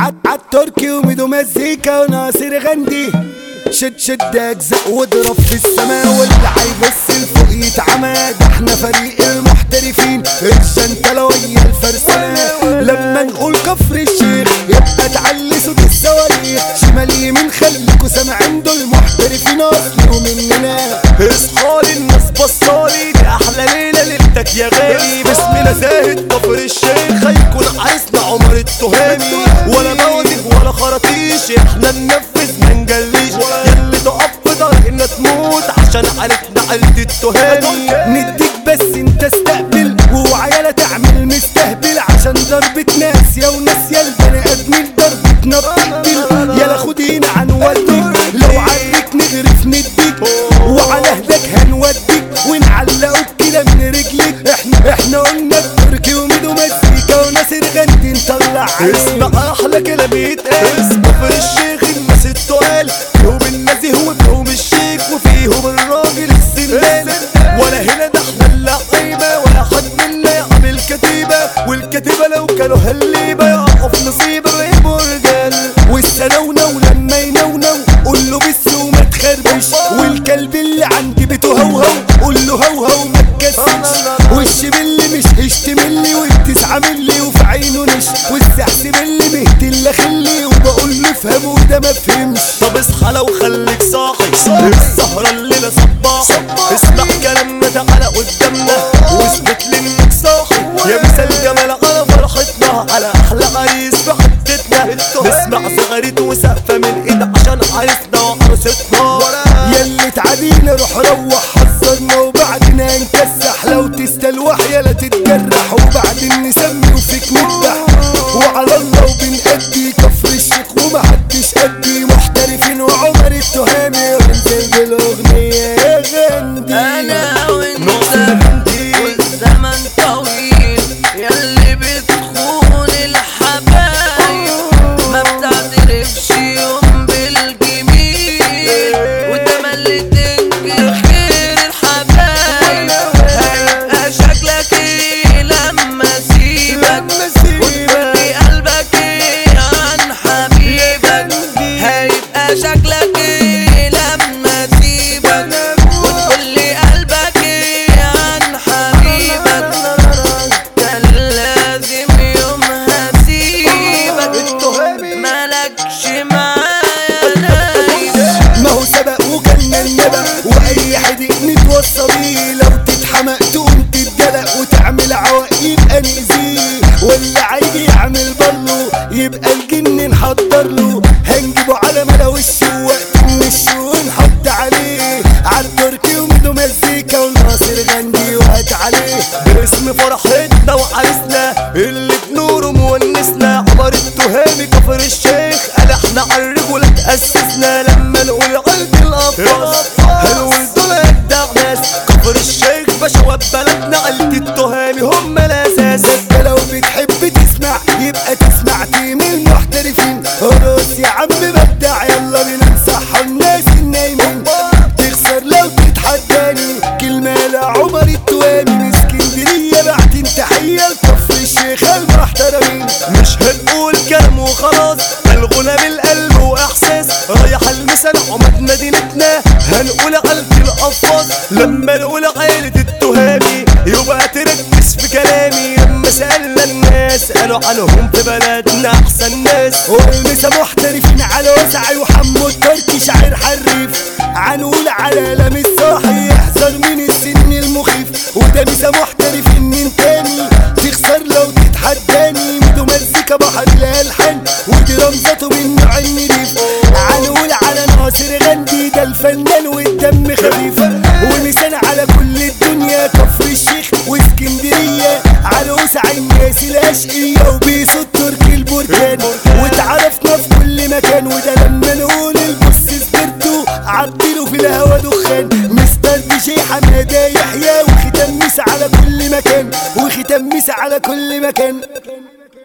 عالتركي وميدو مزيكا وناصر غندي. شد اجزاء واضرب في السماء واللي هيبص لفوق يتعمى. ده احنا فريق المحترفين الجنتلة ويا الفرسانة. لما نقول كفر الشيخ يبقى تعلي صوت الصواريخ. شمال يمين خليكوا سامعين دول محترفين اصلي ومننا. اصحالي الناس بصالي دي احلى ليلة ليلتك يا غالي. باسمنا زاهد كفر الشيخ هيكون عريسنا عمر التهامي. ولا بوازيك ولا خراطيش احنا ننفذ منجليش. ياللي تقف في طريقنا تموت عشان عيلتنا عيلة التهامي. نديك بس انت استقبل وعيالة تعمل مستهبل. عشان ضربة ناس يا وناس يا البني ادمين ضربتنا بتقتل. يالا خدينا عنوديك لو عديك نغرف نديك. وعلى هداك هنوديك ونعلقوك كده من رجليك. احنا قلنا التركي وميدو مزيكا وناصر غندي نطلع عليك. اسمع احلى كلام يتقال كفر الشيخ الناس التقال. فيهم النزيه وفيهم الشيك وفيهم الراجل السندال. ولا هنا ده احنا اللعيبة ولا حد منا يعمل كتيبة. والكتيبة لو كانوا هالليبة يقعوا في نصيب يبقوا رجال. والسنونو لما ينونو قول له بس وما تخربش. والكلب اللي عندي بيته هوهو قول له هوهو ما تكسبش. والشبل مش هيشتملي والتسعة ملي وفي عينه نش. والسحسبلي مهتل خلي وبقول له افهم وده ما فهمش. طب اصحى لو خليك صاحي السهرة الليلة صباحي. اسمع كلامنا تعالى قدامنا واثبت لي انك صاحي. يا مثال جمال على فرحتنا على احلى عريس في حتتنا. نسمع صغيرة وسقفة من ايد عشان عريسنا وعروستنا. ياللي تعادينا روح روح حذرنا وبعدين نكسح. لو تستلوح يالا تتجرح وبعدين نسمي وفيك نذبح. وعلى الله وبنأدي كفر الشيخ ومحدش قدي. محترفين وعمر التهامي وننزل بالاغنية يا غندي. انا وانت والزمن طويل ياللي بتخون الحبايب. ما بتعترفش يوم بالجميل وتملي تنكر خير الحبايب. هيبقى شكلك ايه لما اسيبك وتقولي قلبك ايه عن حبيبك. هيبقى شكلك ايه لما اسيبك وتقولي قلبك ايه عن حبيبك. كان لازم يوم هسيبك مالكش معايا نايم. ما هو سبق وجالنا النبأ واي حد نتوصى بيه. لو تتحمق تقوم تتجلق وتعمل عوائق يبقى نأذيه. واللي هيجي يعمل بلو يبقى الجن نحضر له. هنجيبه على ملا وشه وقت من الشو ونحط عليه. عالتركي وميدو مزيكا وناصر غندي وهات عليه. باسم فرحتنا وعريسنا اللي بنوره مونسنا عمر التهامي كفر الشيخ. قال احنا عالرجولة تأسسنا لما نقول قلب الأطفال. هنقول دول أجدع ناس كفر الشيخ بشوات بلدنا عيلة التهامي هم الأساس. انت لو بتحب تسمع يبقى تسمع تيم المحترفين. رقص يا عم بدع يلا بينا نصحى الناس النايمين. تخسر لو تتحداني كلمة لعمر التوامي. من اسكندرية بعتين تحية لكفر الشيخ المحترمين. مش هنقول كلام وخلاص الغنى من القلب واحساس. رايح المثل عمد مدينتنا هنقول عيلة القفاص. لما نقول عيلة التهامي يبقى تركز في كلامي. لما سألنا الناس قالوا عنهم في بلدنا احسن ناس. والمسا محترفين على وسعي وحمو التركي شاعر حريف. عنقول على لم الصاحي يحذر من السن المخيف. وده مسا محترفين من تاني تخسر لو تتحداني. ميدو مزيكا بحر الالحان ودي رمزته من نوع النريف. عنقول على ناصر غندي ده الفنان والدم خفيف. ومثال على كل الدنيا كفر الشيخ واسكندرية. على وسعي الناس الاشقية وبيسو التركي البركان. واتعرفنا في كل مكان وده لما نقول البص سبرتو عديله في الهوا دخان. مستر دي جي حمادة يحيى وختم مسا على كل مكان. وختم مسا على كل مكان.